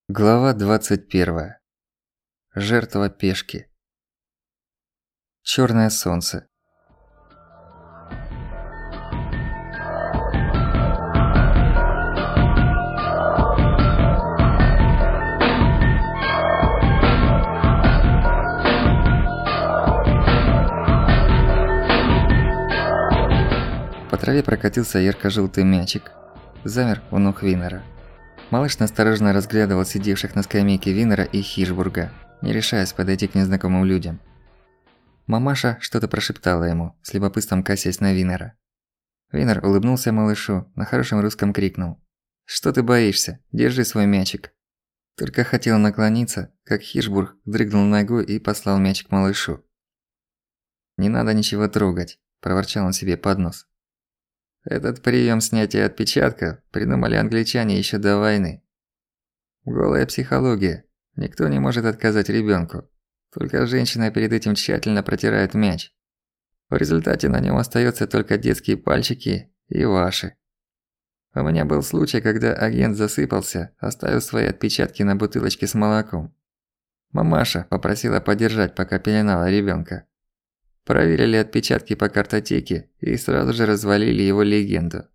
Глава 21. Жертва пешки. Чёрное солнце. По траве прокатился ярко-желтый мячик. Замер у ног Винера. Малыш настороженно разглядывал сидевших на скамейке Винера и Хиршбурга, не решаясь подойти к незнакомым людям. Мамаша что-то прошептала ему, с любопытством косясь на Винера. Винер улыбнулся малышу, на хорошем русском крикнул: «Что ты боишься? Держи свой мячик». Только хотел наклониться, как Хиршбург дрыгнул ногой и послал мячик малышу. «Не надо ничего трогать», – проворчал он себе под нос. Этот прием снятия отпечатка придумали англичане еще до войны. Голая психология. Никто не может отказать ребенку. Только женщина перед этим тщательно протирает мяч. В результате на нем остаются только детские пальчики и ваши. У меня был случай, когда агент засыпался, оставив свои отпечатки на бутылочке с молоком. Мамаша попросила подержать, пока пеленала ребенка. Проверили отпечатки по картотеке и сразу же развалили его легенду.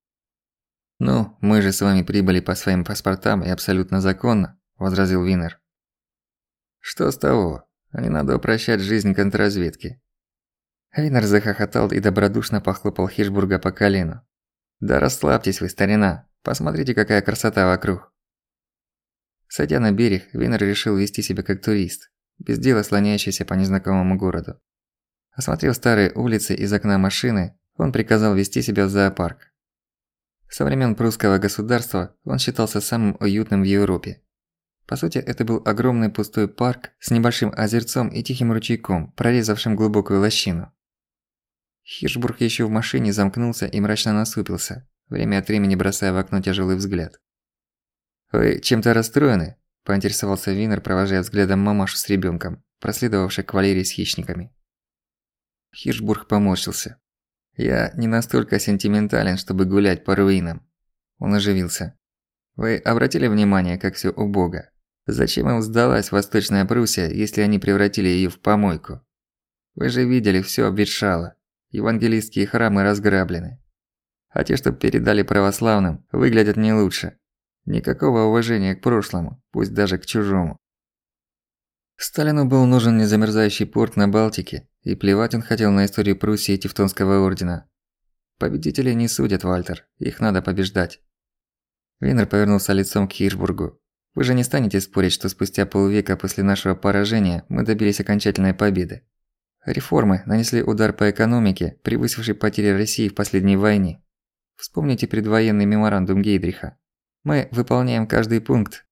«Ну, мы же с вами прибыли по своим паспортам и абсолютно законно», – возразил Винер. «Что с того? Не надо упрощать жизнь контрразведки». Винер захохотал и добродушно похлопал Хиршбурга по колену. «Да расслабьтесь вы, старина, посмотрите, какая красота вокруг». Сойдя на берег, Винер решил вести себя как турист, без дела слоняющийся по незнакомому городу. Осмотрев старые улицы из окна машины, он приказал вести себя в зоопарк. Со времен прусского государства он считался самым уютным в Европе. По сути, это был огромный пустой парк с небольшим озерцом и тихим ручейком, прорезавшим глубокую лощину. Хиршбург еще в машине замкнулся и мрачно насупился, время от времени бросая в окно тяжелый взгляд. «Вы чем-то расстроены?» – поинтересовался Винер, провожая взглядом мамашу с ребенком, проследовавшей к Валерии с хищниками. Хиршбург поморщился. «Я не настолько сентиментален, чтобы гулять по руинам». Он оживился. «Вы обратили внимание, как всё убого? Зачем им сдалась Восточная Пруссия, если они превратили её в помойку? Вы же видели, всё обветшало. Евангелистские храмы разграблены. А те, что передали православным, выглядят не лучше. Никакого уважения к прошлому, пусть даже к чужому». Сталину был нужен незамерзающий порт на Балтике, и плевать он хотел на историю Пруссии и Тевтонского ордена. Победителей не судят, Вальтер, их надо побеждать. Винер повернулся лицом к Хиршбургу. Вы же не станете спорить, что спустя полвека после нашего поражения мы добились окончательной победы. Реформы нанесли удар по экономике, превысивший потери России в последней войне. Вспомните предвоенный меморандум Гейдриха. Мы выполняем каждый пункт.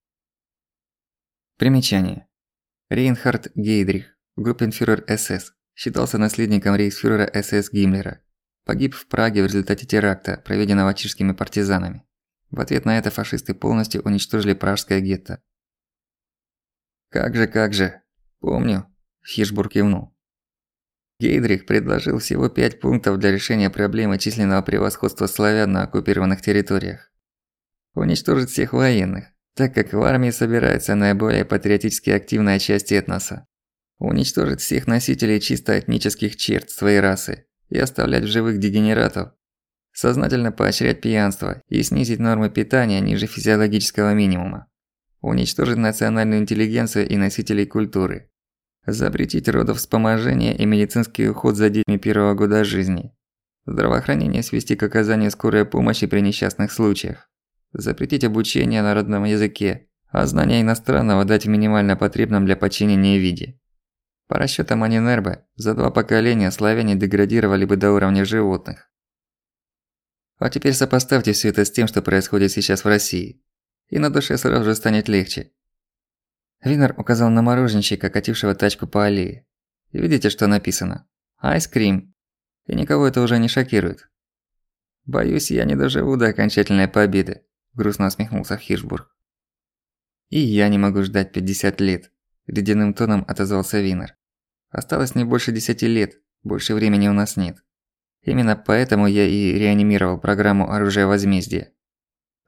Примечание. Рейнхард Гейдрих, группенфюрер СС, считался наследником рейхсфюрера СС Гиммлера. Погиб в Праге в результате теракта, проведенного чешскими партизанами. В ответ на это фашисты полностью уничтожили пражское гетто. «Как же, помню», – Хиршбург кивнул. Гейдрих предложил всего 5 пунктов для решения проблемы численного превосходства славян на оккупированных территориях. Уничтожить всех военных, так как в армии собирается наиболее патриотически активная часть этноса. Уничтожить всех носителей чисто этнических черт своей расы и оставлять в живых дегенератов. Сознательно поощрять пьянство и снизить нормы питания ниже физиологического минимума. Уничтожить национальную интеллигенцию и носителей культуры. Запретить родовспоможение и медицинский уход за детьми первого года жизни. Здравоохранение свести к оказанию скорой помощи при несчастных случаях. Запретить обучение на родном языке, а знания иностранного дать в минимально потребном для подчинения виде. По расчётам Анинербе, за 2 поколения славяне деградировали бы до уровня животных. А теперь сопоставьте всё это с тем, что происходит сейчас в России. И на душе сразу же станет легче. Винер указал на мороженщика, катившего тачку по аллее. Видите, что написано? «Айскрим». И никого это уже не шокирует. «Боюсь, я не доживу до окончательной победы», – грустно усмехнулся Хиршбург. «И я не могу ждать 50 лет», – ледяным тоном отозвался Винер. «Осталось не больше 10 лет, больше времени у нас нет. Именно поэтому я и реанимировал программу оружия возмездия.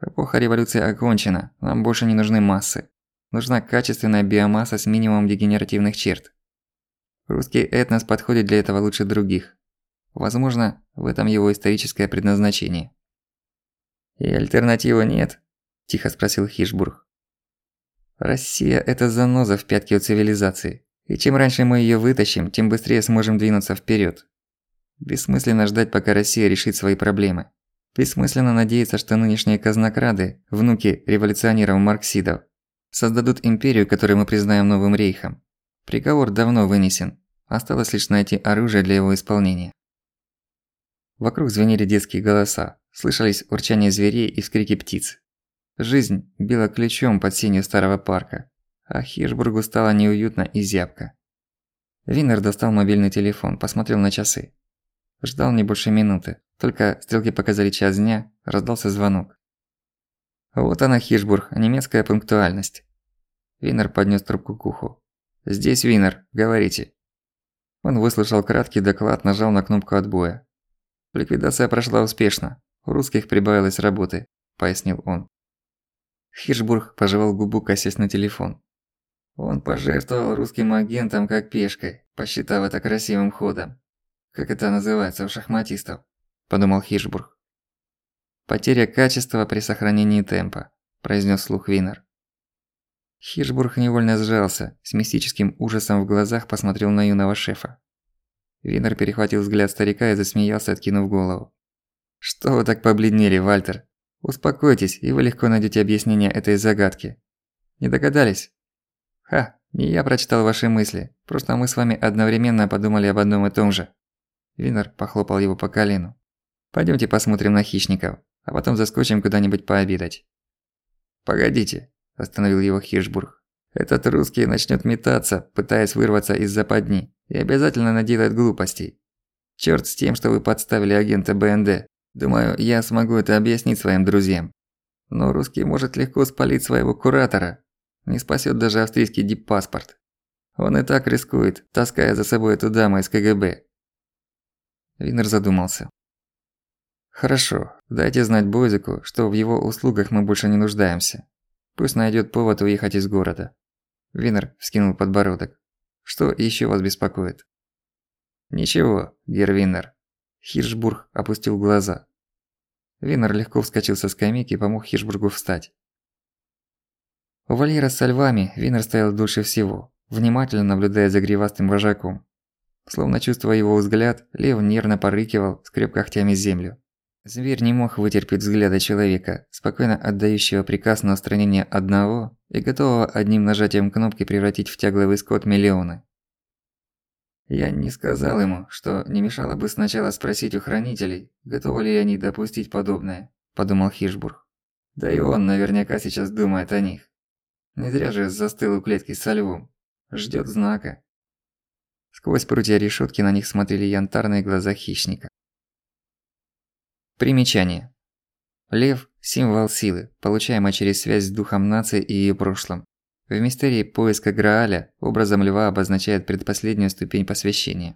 Эпоха революции окончена, нам больше не нужны массы. Нужна качественная биомасса с минимумом дегенеративных черт. Русский этнос подходит для этого лучше других. Возможно, в этом его историческое предназначение. «И альтернативы нет?» – тихо спросил Хишбург. «Россия – это заноза в пятке у цивилизации, и чем раньше мы её вытащим, тем быстрее сможем двинуться вперёд. Бессмысленно ждать, пока Россия решит свои проблемы. Бессмысленно надеяться, что нынешние казнокрады, внуки революционеров-марксидов, создадут империю, которую мы признаем новым рейхом. Приговор давно вынесен, осталось лишь найти оружие для его исполнения». Вокруг звенели детские голоса, слышались урчание зверей и вскрики птиц. Жизнь била ключом под сенью старого парка, а Хишбургу стало неуютно и зябко. Винер достал мобильный телефон, посмотрел на часы. Ждал не больше минуты, только стрелки показали час дня, раздался звонок. Вот она, Хишбург, немецкая пунктуальность. Винер поднёс трубку к уху. «Здесь Винер, говорите». Он выслушал краткий доклад, нажал на кнопку отбоя. «Ликвидация прошла успешно, у русских прибавилось работы», – пояснил он. Хишбург пожевал губу, косясь на телефон. Он пожертвовал русским агентам как пешкой, посчитав это красивым ходом. Как это называется у шахматистов, подумал Хишбург. Потеря качества при сохранении темпа, произнес вслух Винер. Хишбург невольно сжался, с мистическим ужасом в глазах посмотрел на юного шефа. Винер перехватил взгляд старика и засмеялся, откинув голову. «Что вы так побледнели, Вальтер? Успокойтесь, и вы легко найдете объяснение этой загадки. Не догадались? Ха, не я прочитал ваши мысли, просто мы с вами одновременно подумали об одном и том же». Винер похлопал его по колену. «Пойдёмте посмотрим на хищников, а потом заскочим куда-нибудь пообедать». «Погодите», – остановил его Хишбург. «Этот русский начнёт метаться, пытаясь вырваться из западни, и обязательно наделает глупостей. Чёрт с тем, что вы подставили агента БНД. Думаю, я смогу это объяснить своим друзьям. Но русский может легко спалить своего куратора. Не спасёт даже австрийский диппаспорт. Он и так рискует, таская за собой эту даму из КГБ». Винер задумался. «Хорошо, дайте знать Бойзеку, что в его услугах мы больше не нуждаемся. Пусть найдёт повод уехать из города». Винер вскинул подбородок. «Что ещё вас беспокоит?» «Ничего, герр Винер». Хиршбург опустил глаза. Винер легко вскочил со скамейки и помог Хиршбургу встать. У вольера со львами Винер стоял дольше всего, внимательно наблюдая за гривастым вожаком. Словно чувствуя его взгляд, лев нервно порыкивал, скреб когтями землю. Зверь не мог вытерпеть взгляда человека, спокойно отдающего приказ на устранение одного и готового одним нажатием кнопки превратить в тягловый скот миллионы. «Я не сказал ему, что не мешало бы сначала спросить у хранителей, готовы ли они допустить подобное», – подумал Хишбург. «Да и он наверняка сейчас думает о них. Не зря же застыл у клетки со львом. Ждёт знака». Сквозь прутья решётки на них смотрели янтарные глаза хищника. Примечание. Лев – символ силы, получаемый через связь с духом нации и её прошлым. В мистерии поиска Грааля образом льва обозначает предпоследнюю ступень посвящения.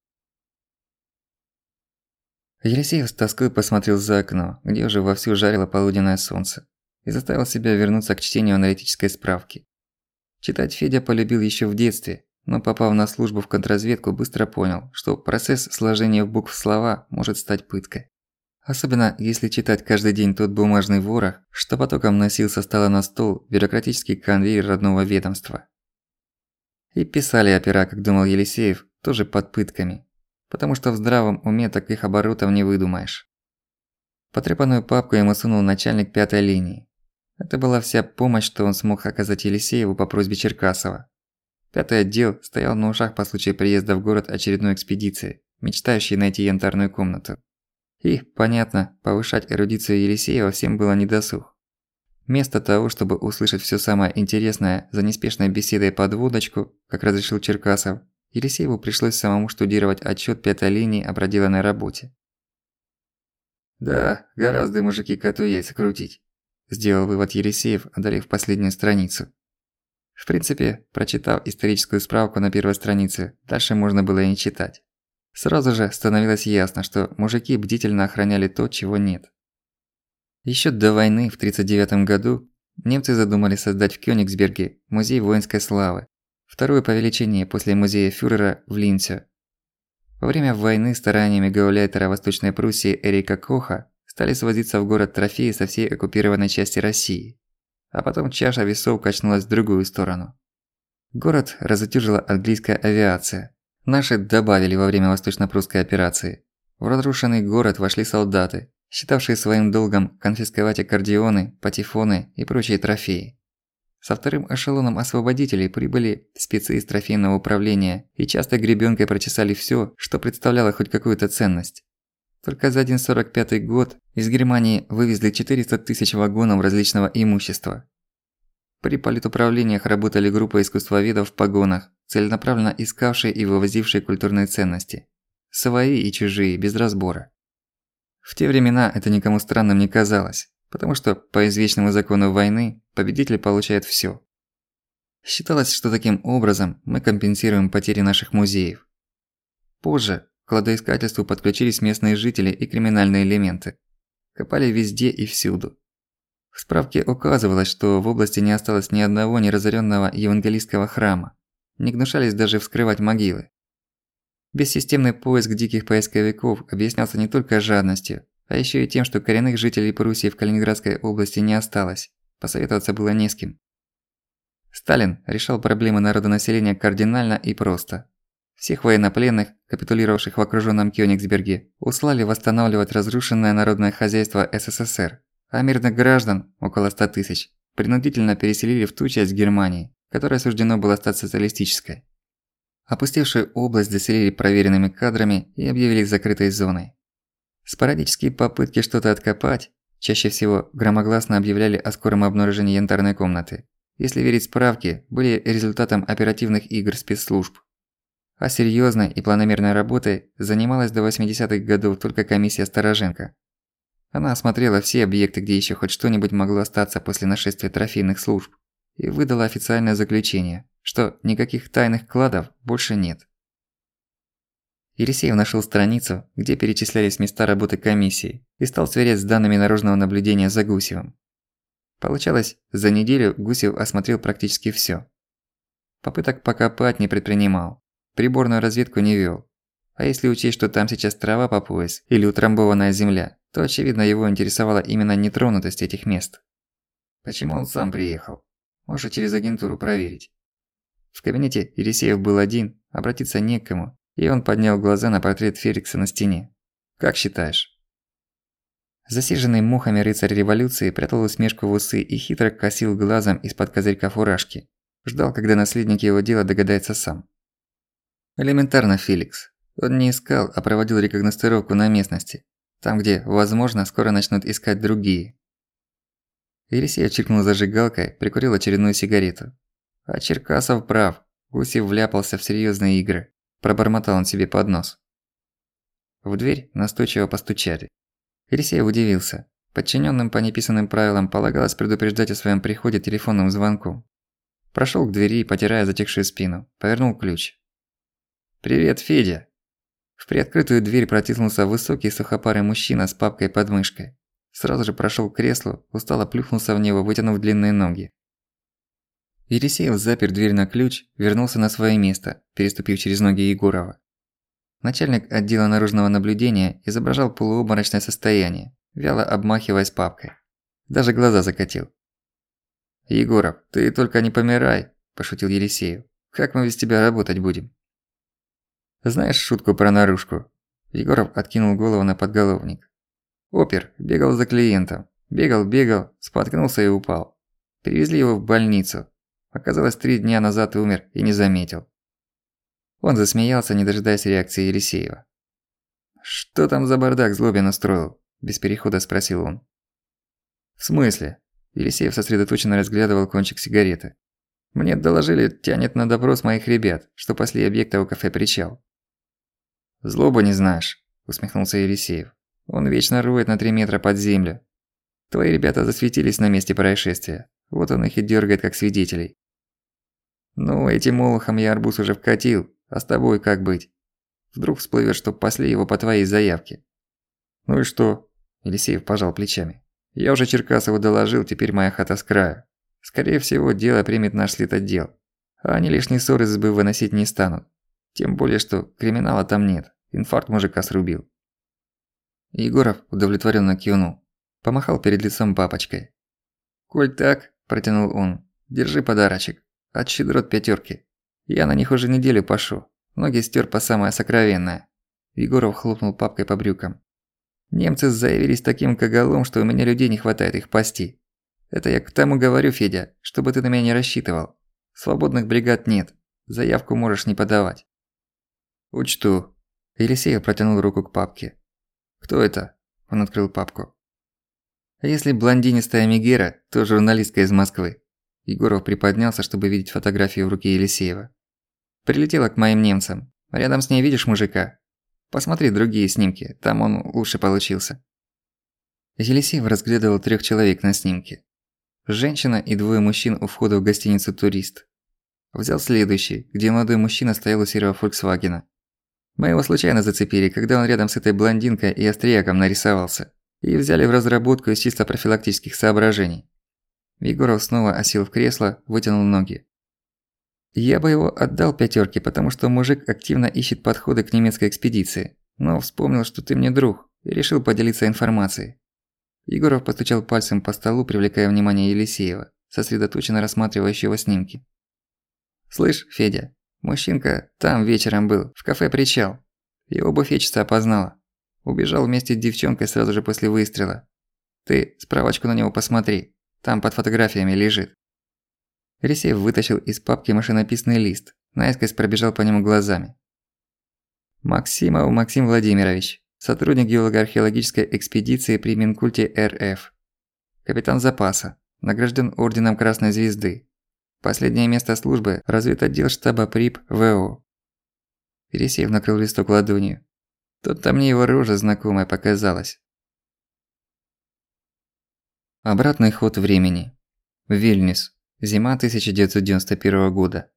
Елисеев с тоской посмотрел за окно, где уже вовсю жарило полуденное солнце, и заставил себя вернуться к чтению аналитической справки. Читать Федя полюбил ещё в детстве, но попав на службу в контрразведку, быстро понял, что процесс сложения букв в слова может стать пыткой. Особенно, если читать каждый день тот бумажный ворох, что потоком носил со стола на стол бюрократический конвейер родного ведомства. И писали опера, как думал Елисеев, тоже под пытками, потому что в здравом уме таких оборотов не выдумаешь. Потрепанную папку ему сунул начальник 5-й линии. Это была вся помощь, что он смог оказать Елисееву по просьбе Черкасова. 5-й отдел стоял на ушах по случаю приезда в город очередной экспедиции, мечтающей найти янтарную комнату. И, понятно, повышать эрудицию Елисеева всем было недосуг. Вместо того, чтобы услышать всё самое интересное за неспешной беседой под водочку, как разрешил Черкасов, Елисееву пришлось самому штудировать отчёт 5-й линии о проделанной работе. «Да, гораздо мужики коту яйца крутить», – сделал вывод Елисеев, одолев последнюю страницу. В принципе, прочитав историческую справку на первой странице, дальше можно было и не читать. Сразу же становилось ясно, что мужики бдительно охраняли то, чего нет. Ещё до войны в 1939 году немцы задумали создать в Кёнигсберге музей воинской славы, второй по величине после музея фюрера в Линце. Во время войны стараниями гауляйтера Восточной Пруссии Эрика Коха стали свозиться в город трофеи со всей оккупированной части России. А потом чаша весов качнулась в другую сторону. Город разутюжила английская авиация. Наши добавили во время восточно-прусской операции. В разрушенный город вошли солдаты, считавшие своим долгом конфисковать аккордеоны, патефоны и прочие трофеи. Со вторым эшелоном освободителей прибыли спецы из трофейного управления и часто гребенкой прочесали всё, что представляло хоть какую-то ценность. Только за 1945 год из Германии вывезли 400 тысяч вагонов различного имущества. При политуправлениях работали группы искусствоведов в погонах, целенаправленно искавшие и вывозившие культурные ценности. Свои и чужие, без разбора. В те времена это никому странным не казалось, потому что по извечному закону войны победитель получает всё. Считалось, что таким образом мы компенсируем потери наших музеев. Позже к кладоискательству подключились местные жители и криминальные элементы. Копали везде и всюду. В справке указывалось, что в области не осталось ни одного неразоренного евангелистского храма. Не гнушались даже вскрывать могилы. Бессистемный поиск диких поисковиков объяснялся не только жадностью, а ещё и тем, что коренных жителей Пруссии в Калининградской области не осталось. Посоветоваться было не с кем. Сталин решал проблемы народонаселения кардинально и просто. Всех военнопленных, капитулировавших в окружённом Кёнигсберге, услали восстанавливать разрушенное народное хозяйство СССР, а мирных граждан, около 100 тысяч, принудительно переселили в ту часть Германии, которая суждено было стать социалистической. Опустевшую область заселили проверенными кадрами и объявили закрытой зоной. Спорадические попытки что-то откопать, чаще всего громогласно объявляли о скором обнаружении янтарной комнаты, если верить справке, были результатом оперативных игр спецслужб. А серьёзной и планомерной работой занималась до 80-х годов только комиссия Стороженко. Она осмотрела все объекты, где ещё хоть что-нибудь могло остаться после нашествия трофейных служб, и выдала официальное заключение, что никаких тайных кладов больше нет. Елисеев нашёл страницу, где перечислялись места работы комиссии, и стал сверять с данными наружного наблюдения за Гусевым. Получалось, за неделю Гусев осмотрел практически всё. Попыток покопать не предпринимал, приборную разведку не вёл. А если учесть, что там сейчас трава по пояс или утрамбованная земля, то очевидно его интересовала именно нетронутость этих мест. Почему он сам приехал? Может, через агентуру проверить. В кабинете Елисеев был один, обратиться не к кому, и он поднял глаза на портрет Феликса на стене. «Как считаешь?» Засиженный мухами рыцарь революции прятал усмешку в усы и хитро косил глазом из-под козырька фуражки. Ждал, когда наследник его дела догадается сам. Элементарно, Феликс. Он не искал, а проводил рекогностировку на местности. Там, где, возможно, скоро начнут искать другие. Елисеев чиркнул зажигалкой, прикурил очередную сигарету. А Черкасов прав. Гусев вляпался в серьёзные игры. Пробормотал он себе под нос. В дверь настойчиво постучали. Елисеев удивился. Подчинённым по неписанным правилам полагалось предупреждать о своём приходе телефонным звонком. Прошёл к двери, потирая затекшую спину. Повернул ключ. «Привет, Федя!» В приоткрытую дверь протиснулся высокий сухопарый мужчина с папкой под мышкой. Сразу же прошёл к креслу, устало плюхнулся в него, вытянув длинные ноги. Елисеев запер дверь на ключ, вернулся на своё место, переступив через ноги Егорова. Начальник отдела наружного наблюдения изображал полуобморочное состояние, вяло обмахиваясь папкой. Даже глаза закатил. «Егоров, ты только не помирай», – пошутил Елисеев. «Как мы без тебя работать будем?» «Знаешь шутку про наружку?» Егоров откинул голову на подголовник. «Опер бегал за клиентом. Бегал, споткнулся и упал. Привезли его в больницу. Оказалось, 3 дня назад умер и не заметил». Он засмеялся, не дожидаясь реакции Елисеева. «Что там за бардак Злобин устроил?» – без перехода спросил он. «В смысле?» – Елисеев сосредоточенно разглядывал кончик сигареты. «Мне доложили, тянет на допрос моих ребят, что пасли объекта у кафе «Причал». «Злобу не знаешь», – усмехнулся Елисеев. «Он вечно роет на 3 метра под землю. Твои ребята засветились на месте происшествия. Вот он их и дёргает как свидетелей. Ну, этим олухом я арбуз уже вкатил, а с тобой как быть? Вдруг всплывет, что пасли его по твоей заявке». «Ну и что?» – Елисеев пожал плечами. Я уже Черкасову доложил, теперь моя хата с краю. Скорее всего, дело примет наш следотдел. А они лишние ссоры из избы выносить не станут. Тем более, что криминала там нет. Инфаркт мужика срубил». Егоров удовлетворенно кивнул. Помахал перед лицом папочкой. «Коль так», – протянул он, – «держи подарочек. От щедрот 5. Я на них уже неделю пашу. Ноги стёр по самое сокровенное». Егоров хлопнул папкой по брюкам. «Немцы заявились таким кагалом, что у меня людей не хватает их пасти. Это я к тому говорю, Федя, чтобы ты на меня не рассчитывал. Свободных бригад нет. Заявку можешь не подавать». «Учту». Елисеев протянул руку к папке. «Кто это?» – он открыл папку. «Если блондинистая Мегера, то журналистка из Москвы». Егоров приподнялся, чтобы видеть фотографию в руке Елисеева. «Прилетела к моим немцам. Рядом с ней видишь мужика? Посмотри другие снимки, там он лучше получился». Елисеев разглядывал 3 человек на снимке. Женщина и 2 мужчин у входа в гостиницу «Турист». Взял следующий, где молодой мужчина стоял у серого «Фольксвагена». Мы его случайно зацепили, когда он рядом с этой блондинкой и австрияком нарисовался. И взяли в разработку из чисто профилактических соображений. Егоров снова осел в кресло, вытянул ноги. «Я бы его отдал 5, потому что мужик активно ищет подходы к немецкой экспедиции. Но вспомнил, что ты мне друг, и решил поделиться информацией». Егоров постучал пальцем по столу, привлекая внимание Елисеева, сосредоточенно рассматривающего снимки. «Слышь, Федя, мужчинка там вечером был, в кафе «Причал». Его буфетчица опознала. Убежал вместе с девчонкой сразу же после выстрела. Ты справочку на него посмотри, там под фотографиями лежит». Елисеев вытащил из папки машинописный лист, наискось пробежал по нему глазами. «Максимов Максим Владимирович, сотрудник геолого-археологической экспедиции при Минкульте РФ. Капитан запаса, награжден орденом Красной Звезды. Последнее место службы – разведотдел штаба ПРИП ВО». Елисеев накрыл листок ладонью. Тут-то мне его рожа знакомая показалась. Обратный ход времени. Вильнюс. Зима 1991 года.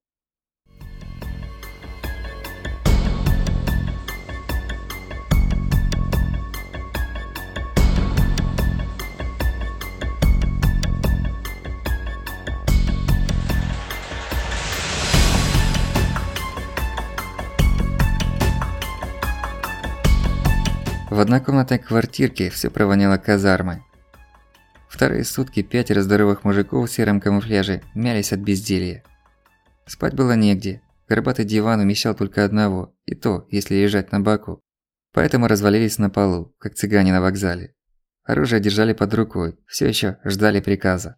В однокомнатной квартирке всё провоняло казармой. Вторые сутки 5 здоровых мужиков в сером камуфляже мялись от безделья. Спать было негде, горбатый диван умещал только одного, и то, если лежать на боку. Поэтому развалились на полу, как цыгане на вокзале. Оружие держали под рукой, всё ещё ждали приказа.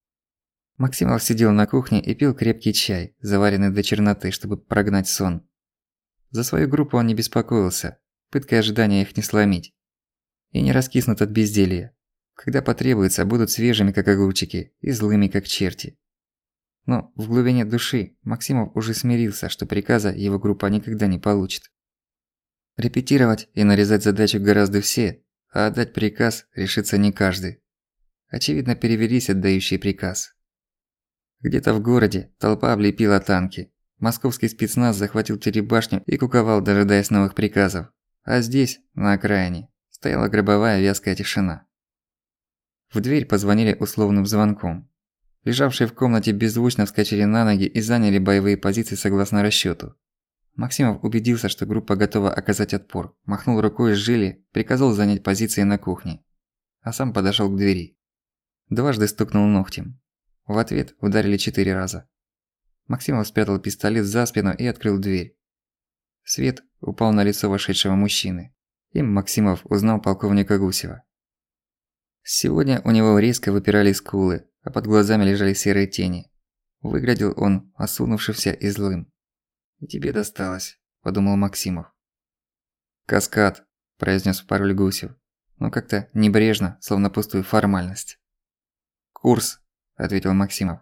Максимов сидел на кухне и пил крепкий чай, заваренный до черноты, чтобы прогнать сон. За свою группу он не беспокоился, пыткой ожидания их не сломить. И не раскиснут от безделья. Когда потребуется, будут свежими, как огурчики, и злыми, как черти. Но в глубине души Максимов уже смирился, что приказа его группа никогда не получит. Репетировать и нарезать задачу гораздо все, а отдать приказ решится не каждый. Очевидно, перевелись отдающие приказ. Где-то в городе толпа облепила танки. Московский спецназ захватил телебашню и куковал, дожидаясь новых приказов. А здесь, на окраине, стояла гробовая вязкая тишина. В дверь позвонили условным звонком. Лежавшие в комнате беззвучно вскочили на ноги и заняли боевые позиции согласно расчёту. Максимов убедился, что группа готова оказать отпор, махнул рукой с жили, приказал занять позиции на кухне. А сам подошёл к двери. Дважды стукнул ногтем. В ответ ударили 4 раза. Максимов спрятал пистолет за спину и открыл дверь. Свет упал на лицо вошедшего мужчины. Им Максимов узнал полковника Гусева. Сегодня у него резко выпирали скулы, а под глазами лежали серые тени. Выглядел он осунувшимся и злым. «И тебе досталось», – подумал Максимов. «Каскад», – произнес в пароль Гусев, но как-то небрежно, словно пустую формальность. «Курс», – ответил Максимов.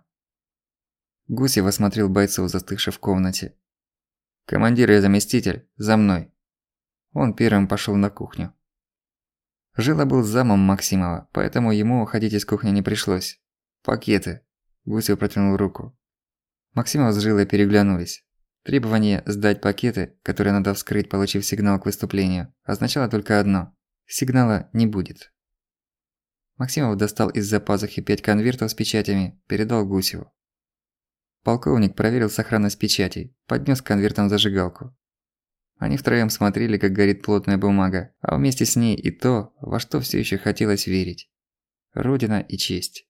Гусев осмотрел бойцов, застывших в комнате. «Командир и заместитель, за мной». Он первым пошёл на кухню. Жила был замом Максимова, поэтому ему уходить из кухни не пришлось. «Пакеты», – Гусев протянул руку. Максимов с Жилой переглянулись. Требование сдать пакеты, которые надо вскрыть, получив сигнал к выступлению, означало только одно – сигнала не будет. Максимов достал из-за пазухи 5 конвертов с печатями, передал Гусеву. Полковник проверил сохранность печатей, поднёс к конвертам зажигалку. Они втроём смотрели, как горит плотная бумага, а вместе с ней и то, во что всё ещё хотелось верить. Родина и честь.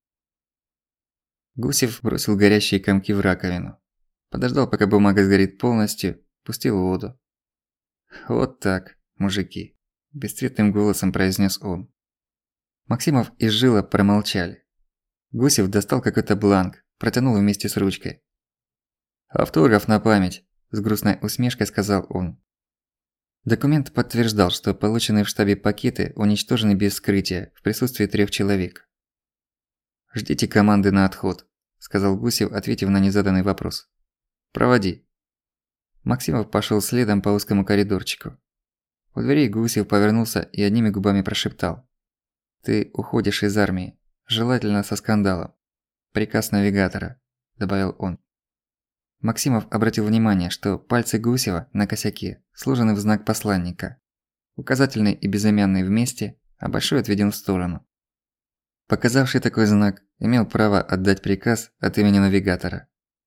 Гусев бросил горящие комки в раковину. Подождал, пока бумага сгорит полностью, пустил воду. «Вот так, мужики», – бесцветным голосом произнес он. Максимов и Жила промолчали. Гусев достал какой-то бланк, протянул вместе с ручкой. «Автограф на память», – с грустной усмешкой сказал он. Документ подтверждал, что полученные в штабе пакеты уничтожены без вскрытия в присутствии 3 человек. «Ждите команды на отход», – сказал Гусев, ответив на незаданный вопрос. «Проводи». Максимов пошёл следом по узкому коридорчику. У дверей Гусев повернулся и одними губами прошептал: «Ты уходишь из армии, желательно со скандалом. Приказ навигатора», – добавил он. Максимов обратил внимание, что пальцы Гусева на косяке сложены в знак посланника. Указательный и безымянный вместе, а большой отведен в сторону. Показавший такой знак имел право отдать приказ от имени навигатора.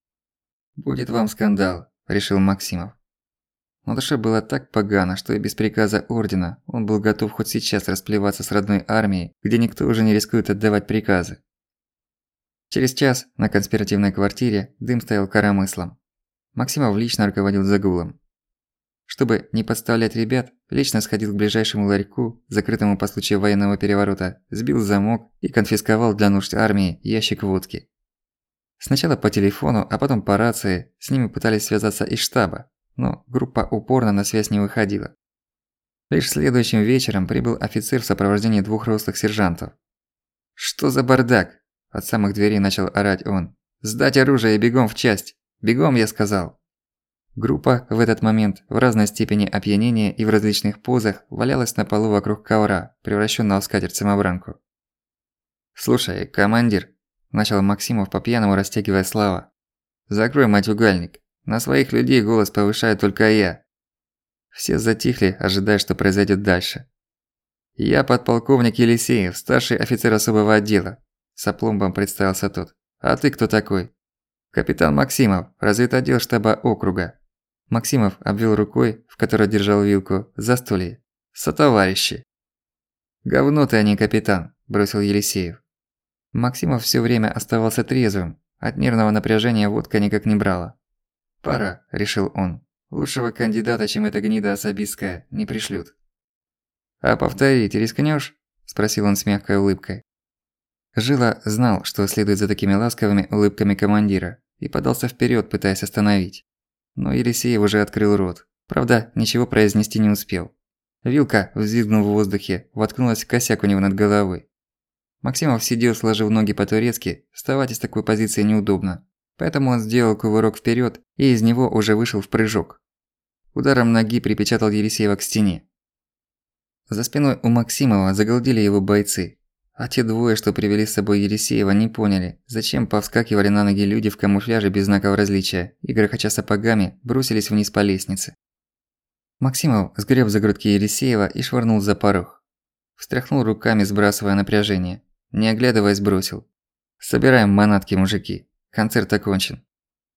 «Будет вам скандал», – решил Максимов. На душе было так погано, что и без приказа ордена он был готов хоть сейчас расплеваться с родной армией, где никто уже не рискует отдавать приказы. Через час на конспиративной квартире дым стоял коромыслом. Максимов лично руководил загулом. Чтобы не подставлять ребят, лично сходил к ближайшему ларьку, закрытому по случаю военного переворота, сбил замок и конфисковал для нужд армии ящик водки. Сначала по телефону, а потом по рации с ними пытались связаться из штаба, но группа упорно на связь не выходила. Лишь следующим вечером прибыл офицер в сопровождении 2 рослых сержантов. «Что за бардак?» – от самых дверей начал орать он. «Сдать оружие и бегом в часть! Бегом, я сказал!» Группа в этот момент в разной степени опьянения и в различных позах валялась на полу вокруг ковра, превращенного в скатерть-самобранку. «Слушай, командир», – начал Максимов по-пьяному растягивая слова. «Закрой, матюгальник. На своих людей голос повышаю только я». Все затихли, ожидая, что произойдет дальше. «Я подполковник Елисеев, старший офицер особого отдела», – с опломбом представился тот. «А ты кто такой?» «Капитан Максимов, разведотдел штаба округа». Максимов обвел рукой, в которой держал вилку, застолье. «Сотоварищи». «Говно ты, а не капитан», – бросил Елисеев. Максимов всё время оставался трезвым, от нервного напряжения водка никак не брала. «Пора», – решил он. «Лучшего кандидата, чем эта гнида особистская, не пришлют». «А повторить рискнёшь?» – спросил он с мягкой улыбкой. Жила знал, что следует за такими ласковыми улыбками командира, и подался вперёд, пытаясь остановить. Но Елисеев уже открыл рот. Правда, ничего произнести не успел. Вилка, взвизгнув в воздухе, воткнулась в косяк у него над головой. Максимов сидел, сложив ноги по-турецки, вставать из такой позиции неудобно. Поэтому он сделал кувырок вперёд и из него уже вышел в прыжок. Ударом ноги припечатал Елисеева к стене. За спиной у Максимова загалдели его бойцы. А те двое, что привели с собой Елисеева, не поняли, зачем повскакивали на ноги люди в камуфляже без знаков различия и, грохоча сапогами, бросились вниз по лестнице. Максимов сгреб за грудки Елисеева и швырнул за порог. Встряхнул руками, сбрасывая напряжение. Не оглядываясь, бросил. «Собираем манатки, мужики. Концерт окончен».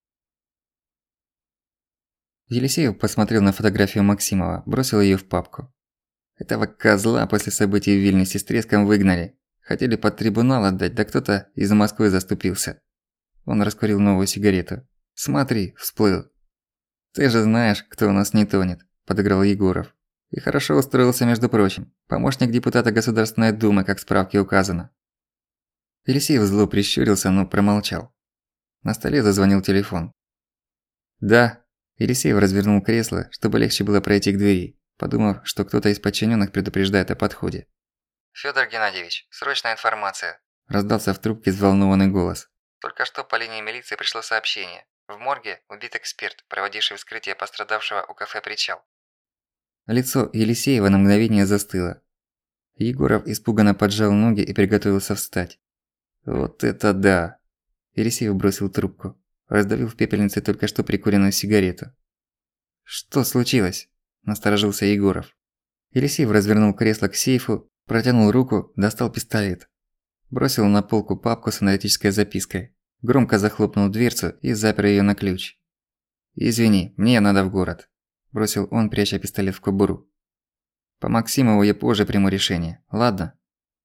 Елисеев посмотрел на фотографию Максимова, бросил её в папку. Этого козла после событий в Вильнюсе с треском выгнали. Хотели под трибунал отдать, да кто-то из Москвы заступился. Он раскурил новую сигарету. «Смотри, всплыл». «Ты же знаешь, кто у нас не тонет», – подыграл Егоров. «И хорошо устроился, между прочим. Помощник депутата Государственной Думы, как в справке указано». Елисеев зло прищурился, но промолчал. На столе зазвонил телефон. «Да». Елисеев развернул кресло, чтобы легче было пройти к двери, подумав, что кто-то из подчиненных предупреждает о подходе. «Фёдор Геннадьевич, срочная информация», – раздался в трубке взволнованный голос. «Только что по линии милиции пришло сообщение. В морге убит эксперт, проводивший вскрытие пострадавшего у кафе «Причал». Лицо Елисеева на мгновение застыло. Егоров испуганно поджал ноги и приготовился встать. «Вот это да!» Елисеев бросил трубку. Раздавил в пепельнице только что прикуренную сигарету. «Что случилось?» – насторожился Егоров. Елисеев развернул кресло к сейфу, протянул руку, достал пистолет. Бросил на полку папку с аналитической запиской. Громко захлопнул дверцу и запер её на ключ. «Извини, мне надо в город», – бросил он, пряча пистолет в кобуру. «По Максимову я позже приму решение, ладно?»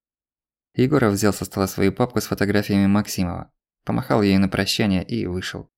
Егоров взял со стола свою папку с фотографиями Максимова, помахал ею на прощание и вышел.